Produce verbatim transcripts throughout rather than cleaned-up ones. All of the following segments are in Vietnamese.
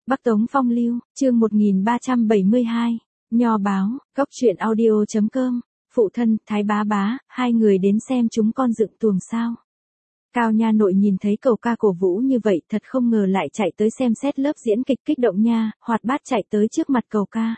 Bắc Tống Phong Lưu, chương một nghìn ba trăm bảy mươi hai, Nho báo, góc truyện audio chấm com, phụ thân, Thái bá bá, hai người đến xem chúng con dựng tuồng sao. Cao nha nội nhìn thấy Cầu ca cổ vũ như vậy thật không ngờ lại chạy tới xem xét lớp diễn kịch kích động nha, hoạt bát chạy tới trước mặt Cầu ca.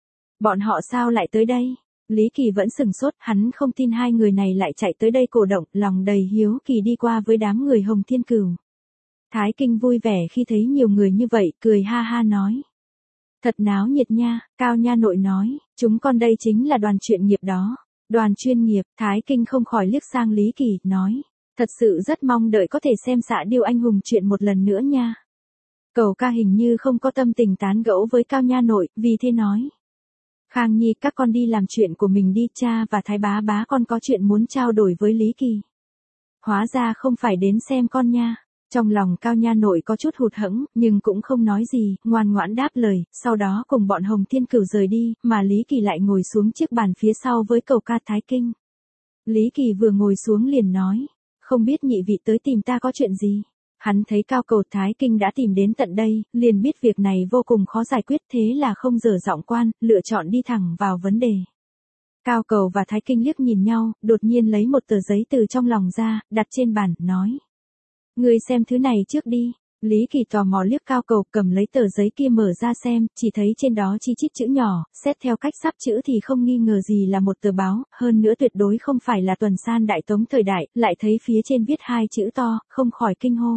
Bọn họ sao lại tới đây? Lý Kỳ vẫn sừng sốt, hắn không tin hai người này lại chạy tới đây cổ động, lòng đầy hiếu kỳ đi qua với đám người Hồng Thiên Cửu. Thái Kinh vui vẻ khi thấy nhiều người như vậy, cười ha ha nói. Thật náo nhiệt nha, Cao nha nội nói, chúng con đây chính là đoàn chuyên nghiệp đó. Đoàn chuyên nghiệp, Thái Kinh không khỏi liếc sang Lý Kỳ, nói. Thật sự rất mong đợi có thể xem xạ điêu anh hùng chuyện một lần nữa nha. Cầu ca hình như không có tâm tình tán gẫu với Cao nha nội, vì thế nói. Khang Nhi, các con đi làm chuyện của mình đi, cha và Thái bá bá con có chuyện muốn trao đổi với Lý Kỳ. Hóa ra không phải đến xem con nha. Trong lòng Cao nha nội có chút hụt hẫng, nhưng cũng không nói gì, ngoan ngoãn đáp lời, sau đó cùng bọn Hồng Thiên Cửu rời đi, mà Lý Kỳ lại ngồi xuống chiếc bàn phía sau với Cầu ca Thái Kinh. Lý Kỳ vừa ngồi xuống liền nói, không biết nhị vị tới tìm ta có chuyện gì. Hắn thấy Cao Cầu Thái Kinh đã tìm đến tận đây, liền biết việc này vô cùng khó giải quyết, thế là không dở giọng quan, lựa chọn đi thẳng vào vấn đề. Cao Cầu và Thái Kinh liếc nhìn nhau, đột nhiên lấy một tờ giấy từ trong lòng ra, đặt trên bàn, nói. Ngươi xem thứ này trước đi. Lý Kỳ tò mò liếc Cao Cầu, cầm lấy tờ giấy kia mở ra xem, chỉ thấy trên đó chi chít chữ nhỏ, xét theo cách sắp chữ thì không nghi ngờ gì là một tờ báo, hơn nữa tuyệt đối không phải là Tuần San Đại Tống thời đại, lại thấy phía trên viết hai chữ to, không khỏi kinh hô.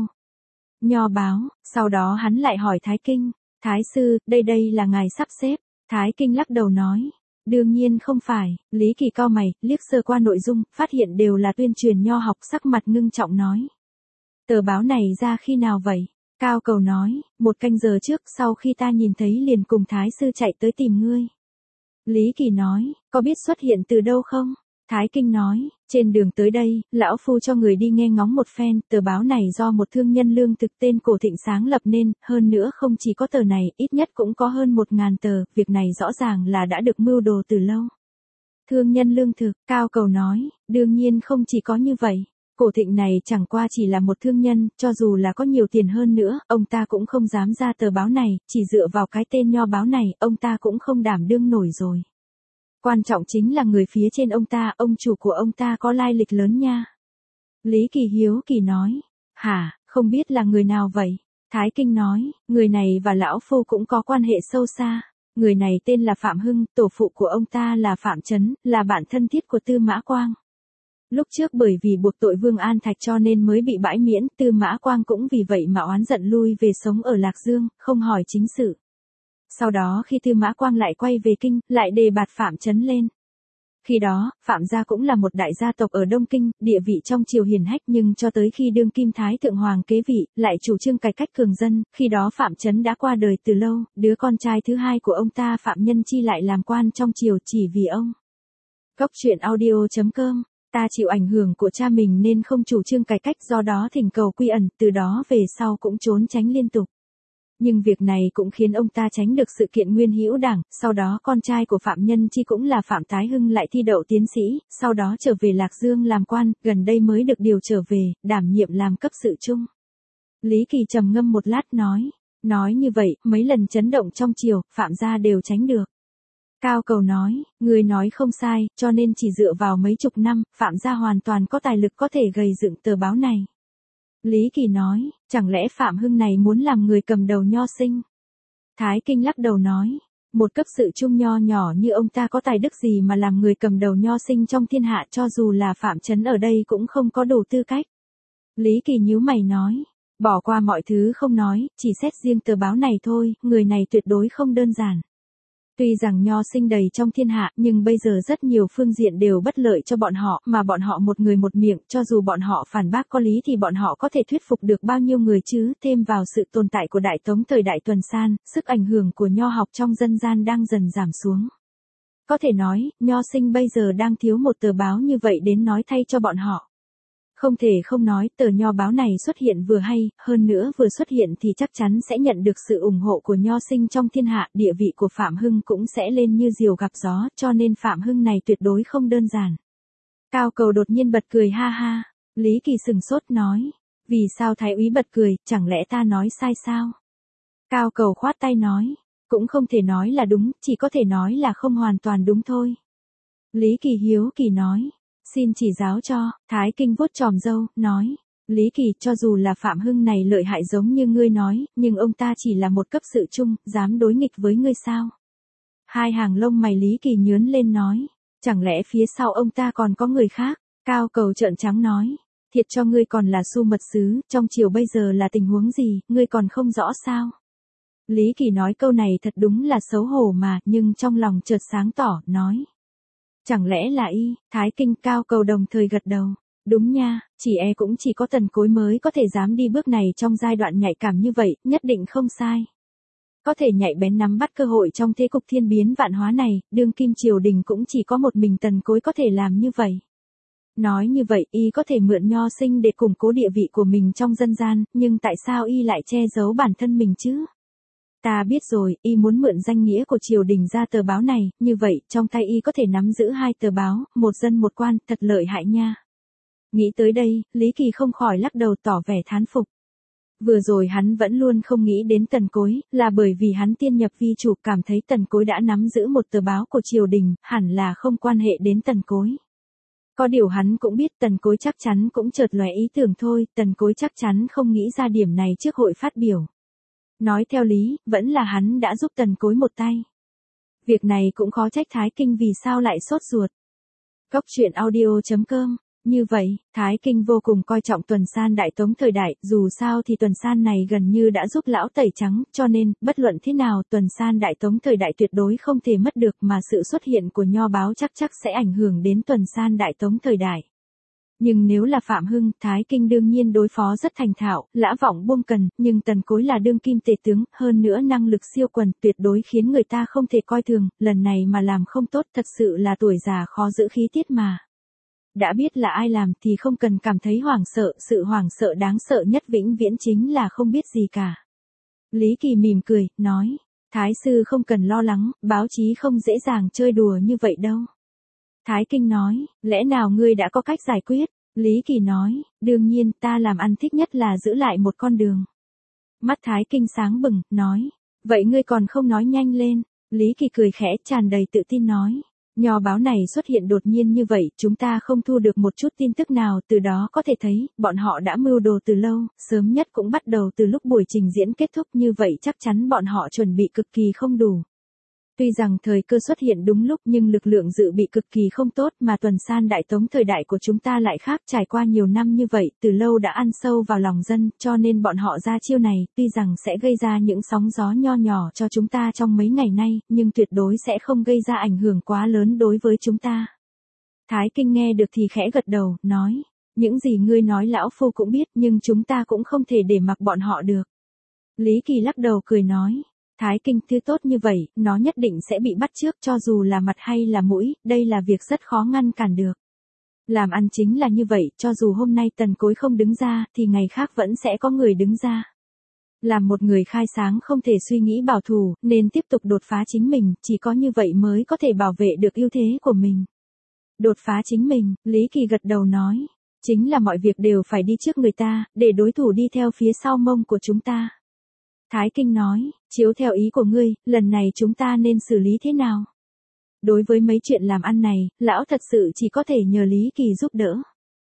Nho báo, sau đó hắn lại hỏi Thái Kinh, Thái sư, đây đây là ngài sắp xếp. Thái Kinh lắc đầu nói. Đương nhiên không phải. Lý Kỳ cau mày, liếc sơ qua nội dung, phát hiện đều là tuyên truyền nho học, sắc mặt ngưng trọng nói. Tờ báo này ra khi nào vậy? Cao Cầu nói, một canh giờ trước, sau khi ta nhìn thấy liền cùng Thái sư chạy tới tìm ngươi. Lý Kỳ nói, có biết xuất hiện từ đâu không? Thái Kinh nói, trên đường tới đây, lão phu cho người đi nghe ngóng một phen, tờ báo này do một thương nhân lương thực tên Cổ Thịnh sáng lập nên, hơn nữa không chỉ có tờ này, ít nhất cũng có hơn một ngàn tờ, việc này rõ ràng là đã được mưu đồ từ lâu. Thương nhân lương thực, Cao Cầu nói, đương nhiên không chỉ có như vậy. Cổ Thịnh này chẳng qua chỉ là một thương nhân, cho dù là có nhiều tiền hơn nữa, ông ta cũng không dám ra tờ báo này, chỉ dựa vào cái tên nho báo này, ông ta cũng không đảm đương nổi rồi. Quan trọng chính là người phía trên ông ta, ông chủ của ông ta có lai lịch lớn nha. Lý Kỳ hiếu kỳ nói, hả, không biết là người nào vậy? Thái Kinh nói, người này và lão phu cũng có quan hệ sâu xa. Người này tên là Phạm Hưng, tổ phụ của ông ta là Phạm Chấn, là bạn thân thiết của Tư Mã Quang. Lúc trước bởi vì buộc tội Vương An Thạch cho nên mới bị bãi miễn, Tư Mã Quang cũng vì vậy mà oán giận lui về sống ở Lạc Dương, không hỏi chính sự. Sau đó khi Tư Mã Quang lại quay về Kinh, lại đề bạt Phạm Chấn lên. Khi đó, Phạm gia cũng là một đại gia tộc ở Đông Kinh, địa vị trong triều hiển hách, nhưng cho tới khi đương kim Thái Thượng Hoàng kế vị, lại chủ trương cải cách cường dân, khi đó Phạm Chấn đã qua đời từ lâu, đứa con trai thứ hai của ông ta Phạm Nhân Chi lại làm quan trong triều chỉ vì ông. Góc truyện audio chấm com. Ta chịu ảnh hưởng của cha mình nên không chủ trương cải cách, do đó thỉnh cầu quy ẩn, từ đó về sau cũng trốn tránh liên tục. Nhưng việc này cũng khiến ông ta tránh được sự kiện Nguyên Hữu Đảng, sau đó con trai của Phạm Nhân Chi cũng là Phạm Tái Hưng lại thi đậu tiến sĩ, sau đó trở về Lạc Dương làm quan, gần đây mới được điều trở về, đảm nhiệm làm cấp sự trung. Lý Kỳ trầm ngâm một lát nói, nói như vậy, mấy lần chấn động trong triều, Phạm gia đều tránh được. Cao Cầu nói, người nói không sai, cho nên chỉ dựa vào mấy chục năm, Phạm gia hoàn toàn có tài lực có thể gầy dựng tờ báo này. Lý Kỳ nói, chẳng lẽ Phạm Hưng này muốn làm người cầm đầu nho sinh? Thái Kinh lắc đầu nói, một cấp sự trung nho nhỏ như ông ta có tài đức gì mà làm người cầm đầu nho sinh trong thiên hạ, cho dù là Phạm Chấn ở đây cũng không có đủ tư cách. Lý Kỳ nhíu mày nói, bỏ qua mọi thứ không nói, chỉ xét riêng tờ báo này thôi, người này tuyệt đối không đơn giản. Tuy rằng nho sinh đầy trong thiên hạ, nhưng bây giờ rất nhiều phương diện đều bất lợi cho bọn họ, mà bọn họ một người một miệng, cho dù bọn họ phản bác có lý thì bọn họ có thể thuyết phục được bao nhiêu người chứ, thêm vào sự tồn tại của Đại Tống thời Đại Tuần San, sức ảnh hưởng của nho học trong dân gian đang dần giảm xuống. Có thể nói, nho sinh bây giờ đang thiếu một tờ báo như vậy đến nói thay cho bọn họ. Không thể không nói, tờ nho báo này xuất hiện vừa hay, hơn nữa vừa xuất hiện thì chắc chắn sẽ nhận được sự ủng hộ của nho sinh trong thiên hạ, địa vị của Phạm Hưng cũng sẽ lên như diều gặp gió, cho nên Phạm Hưng này tuyệt đối không đơn giản. Cao Cầu đột nhiên bật cười ha ha, Lý Kỳ sừng sốt nói, vì sao Thái úy bật cười, chẳng lẽ ta nói sai sao? Cao Cầu khoát tay nói, cũng không thể nói là đúng, chỉ có thể nói là không hoàn toàn đúng thôi. Lý Kỳ hiếu kỳ nói, xin chỉ giáo cho. Thái Kinh vuốt chòm râu, nói, Lý Kỳ, cho dù là Phạm Hưng này lợi hại giống như ngươi nói, nhưng ông ta chỉ là một cấp sự trung, dám đối nghịch với ngươi sao? Hai hàng lông mày Lý Kỳ nhướn lên nói, chẳng lẽ phía sau ông ta còn có người khác? Cao Cầu trợn trắng nói, thiệt cho ngươi còn là Su mật sứ, trong triều bây giờ là tình huống gì, ngươi còn không rõ sao? Lý Kỳ nói câu này thật đúng là xấu hổ mà, nhưng trong lòng chợt sáng tỏ, nói. Chẳng lẽ là y? Thái Kinh Cao Cầu đồng thời gật đầu. Đúng nha, chỉ e cũng chỉ có Tần Cối mới có thể dám đi bước này trong giai đoạn nhạy cảm như vậy, nhất định không sai. Có thể nhạy bén nắm bắt cơ hội trong thế cục thiên biến vạn hóa này, đương kim triều đình cũng chỉ có một mình Tần Cối có thể làm như vậy. Nói như vậy, y có thể mượn nho sinh để củng cố địa vị của mình trong dân gian, nhưng tại sao y lại che giấu bản thân mình chứ? Ta biết rồi, y muốn mượn danh nghĩa của triều đình ra tờ báo này, như vậy, trong tay y có thể nắm giữ hai tờ báo, một dân một quan, thật lợi hại nha. Nghĩ tới đây, Lý Kỳ không khỏi lắc đầu tỏ vẻ thán phục. Vừa rồi hắn vẫn luôn không nghĩ đến Tần Cối, là bởi vì hắn tiên nhập vi chủ cảm thấy Tần Cối đã nắm giữ một tờ báo của triều đình, hẳn là không quan hệ đến Tần Cối. Có điều hắn cũng biết Tần Cối chắc chắn cũng chợt lóe ý tưởng thôi, Tần Cối chắc chắn không nghĩ ra điểm này trước hội phát biểu. Nói theo lý, vẫn là hắn đã giúp Tần Cối một tay. Việc này cũng khó trách Thái Kinh vì sao lại sốt ruột. Cốc truyện audio chấm com. Như vậy, Thái Kinh vô cùng coi trọng Tuần San Đại Tống thời đại, dù sao thì Tuần San này gần như đã giúp lão tẩy trắng, cho nên, bất luận thế nào Tuần San Đại Tống thời đại tuyệt đối không thể mất được mà sự xuất hiện của nho báo chắc chắc sẽ ảnh hưởng đến Tuần San Đại Tống thời đại. Nhưng nếu là Phạm Hưng, Thái Kinh đương nhiên đối phó rất thành thạo, lã vọng buông cần, nhưng Tần Cối là đương kim tể tướng, hơn nữa năng lực siêu quần, tuyệt đối khiến người ta không thể coi thường, lần này mà làm không tốt thật sự là tuổi già khó giữ khí tiết mà. Đã biết là ai làm thì không cần cảm thấy hoảng sợ, sự hoảng sợ đáng sợ nhất vĩnh viễn chính là không biết gì cả. Lý Kỳ mỉm cười, nói, Thái sư không cần lo lắng, báo chí không dễ dàng chơi đùa như vậy đâu. Thái Kinh nói, lẽ nào ngươi đã có cách giải quyết? Lý Kỳ nói, đương nhiên ta làm ăn thích nhất là giữ lại một con đường. Mắt Thái Kinh sáng bừng, nói, vậy ngươi còn không nói nhanh lên. Lý Kỳ cười khẽ tràn đầy tự tin nói. Nho báo này xuất hiện đột nhiên như vậy, chúng ta không thu được một chút tin tức nào, từ đó có thể thấy, bọn họ đã mưu đồ từ lâu, sớm nhất cũng bắt đầu từ lúc buổi trình diễn kết thúc, như vậy chắc chắn bọn họ chuẩn bị cực kỳ không đủ. Tuy rằng thời cơ xuất hiện đúng lúc nhưng lực lượng dự bị cực kỳ không tốt mà Tuần San Đại Tống thời đại của chúng ta lại khác, trải qua nhiều năm như vậy, từ lâu đã ăn sâu vào lòng dân, cho nên bọn họ ra chiêu này, tuy rằng sẽ gây ra những sóng gió nho nhỏ cho chúng ta trong mấy ngày nay, nhưng tuyệt đối sẽ không gây ra ảnh hưởng quá lớn đối với chúng ta. Thái Kinh nghe được thì khẽ gật đầu, nói, những gì ngươi nói lão phu cũng biết nhưng chúng ta cũng không thể để mặc bọn họ được. Lý Kỳ lắc đầu cười nói. Thái Kinh thứ tốt như vậy, nó nhất định sẽ bị bắt trước cho dù là mặt hay là mũi, đây là việc rất khó ngăn cản được. Làm ăn chính là như vậy, cho dù hôm nay Tần Cối không đứng ra, thì ngày khác vẫn sẽ có người đứng ra. Làm một người khai sáng không thể suy nghĩ bảo thủ, nên tiếp tục đột phá chính mình, chỉ có như vậy mới có thể bảo vệ được ưu thế của mình. Đột phá chính mình, Lý Kỳ gật đầu nói, chính là mọi việc đều phải đi trước người ta, để đối thủ đi theo phía sau mông của chúng ta. Thái Kinh nói, chiếu theo ý của ngươi, lần này chúng ta nên xử lý thế nào? Đối với mấy chuyện làm ăn này, lão thật sự chỉ có thể nhờ Lý Kỳ giúp đỡ.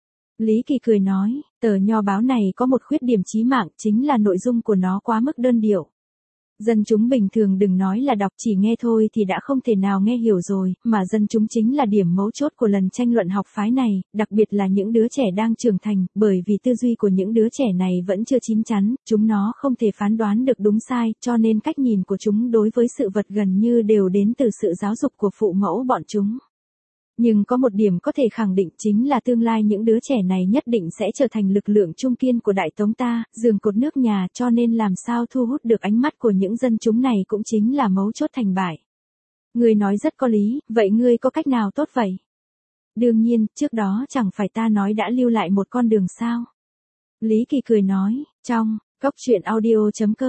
Lý Kỳ cười nói, tờ nho báo này có một khuyết điểm chí mạng, chính là nội dung của nó quá mức đơn điệu. Dân chúng bình thường đừng nói là đọc, chỉ nghe thôi thì đã không thể nào nghe hiểu rồi, mà dân chúng chính là điểm mấu chốt của lần tranh luận học phái này, đặc biệt là những đứa trẻ đang trưởng thành, bởi vì tư duy của những đứa trẻ này vẫn chưa chín chắn, chúng nó không thể phán đoán được đúng sai, cho nên cách nhìn của chúng đối với sự vật gần như đều đến từ sự giáo dục của phụ mẫu bọn chúng. Nhưng có một điểm có thể khẳng định chính là tương lai những đứa trẻ này nhất định sẽ trở thành lực lượng trung kiên của Đại Tống ta, giường cột nước nhà, cho nên làm sao thu hút được ánh mắt của những dân chúng này cũng chính là mấu chốt thành bại. Ngươi nói rất có lý, vậy ngươi có cách nào tốt vậy? Đương nhiên, trước đó chẳng phải ta nói đã lưu lại một con đường sao? Lý Kỳ cười nói, trong, cốc truyện audio chấm com,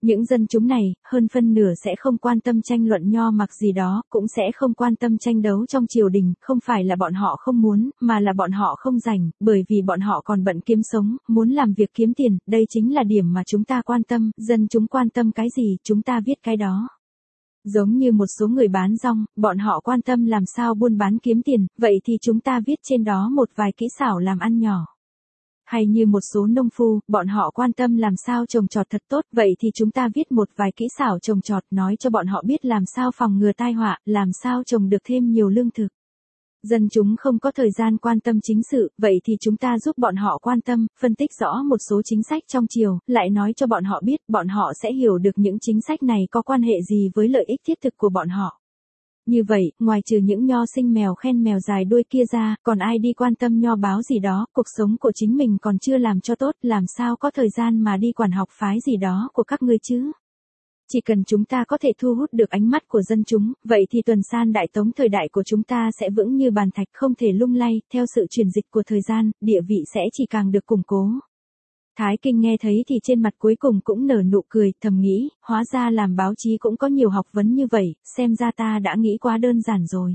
Những dân chúng này, hơn phân nửa sẽ không quan tâm tranh luận nho mặc gì đó, cũng sẽ không quan tâm tranh đấu trong triều đình, không phải là bọn họ không muốn, mà là bọn họ không rảnh, bởi vì bọn họ còn bận kiếm sống, muốn làm việc kiếm tiền, đây chính là điểm mà chúng ta quan tâm, dân chúng quan tâm cái gì, chúng ta viết cái đó. Giống như một số người bán rong, bọn họ quan tâm làm sao buôn bán kiếm tiền, vậy thì chúng ta viết trên đó một vài kỹ xảo làm ăn nhỏ. Hay như một số nông phu, bọn họ quan tâm làm sao trồng trọt thật tốt, vậy thì chúng ta viết một vài kỹ xảo trồng trọt, nói cho bọn họ biết làm sao phòng ngừa tai họa, làm sao trồng được thêm nhiều lương thực. Dân chúng không có thời gian quan tâm chính sự, vậy thì chúng ta giúp bọn họ quan tâm, phân tích rõ một số chính sách trong triều, lại nói cho bọn họ biết, bọn họ sẽ hiểu được những chính sách này có quan hệ gì với lợi ích thiết thực của bọn họ. Như vậy, ngoài trừ những nho sinh mèo khen mèo dài đuôi kia ra, còn ai đi quan tâm nho báo gì đó, cuộc sống của chính mình còn chưa làm cho tốt, làm sao có thời gian mà đi quản học phái gì đó của các ngươi chứ? Chỉ cần chúng ta có thể thu hút được ánh mắt của dân chúng, vậy thì tuần san đại tống thời đại của chúng ta sẽ vững như bàn thạch không thể lung lay, theo sự chuyển dịch của thời gian, địa vị sẽ chỉ càng được củng cố. Thái Kinh nghe thấy thì trên mặt cuối cùng cũng nở nụ cười, thầm nghĩ, hóa ra làm báo chí cũng có nhiều học vấn như vậy, xem ra ta đã nghĩ quá đơn giản rồi.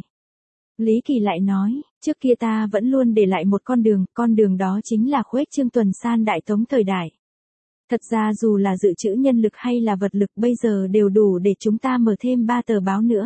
Lý Kỳ lại nói, trước kia ta vẫn luôn để lại một con đường, con đường đó chính là khuếch trương tuần san đại tống thời đại. Thật ra dù là dự trữ nhân lực hay là vật lực bây giờ đều đủ để chúng ta mở thêm ba tờ báo nữa.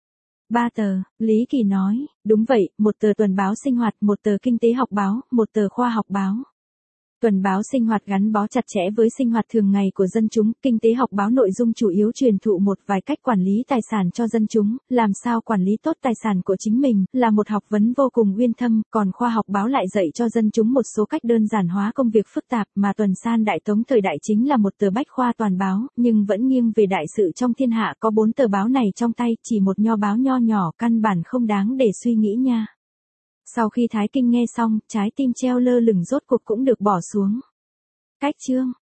Ba tờ, Lý Kỳ nói, đúng vậy, một tờ tuần báo sinh hoạt, một tờ kinh tế học báo, một tờ khoa học báo. Tuần báo sinh hoạt gắn bó chặt chẽ với sinh hoạt thường ngày của dân chúng, kinh tế học báo nội dung chủ yếu truyền thụ một vài cách quản lý tài sản cho dân chúng, làm sao quản lý tốt tài sản của chính mình, là một học vấn vô cùng uyên thâm, còn khoa học báo lại dạy cho dân chúng một số cách đơn giản hóa công việc phức tạp, mà tuần san đại tống thời đại chính là một tờ bách khoa toàn báo, nhưng vẫn nghiêng về đại sự trong thiên hạ, có bốn tờ báo này trong tay, chỉ một nho báo nho nhỏ, căn bản không đáng để suy nghĩ nha. Sau khi Thái Kinh nghe xong, trái tim treo lơ lửng rốt cuộc cũng được bỏ xuống. Cách chương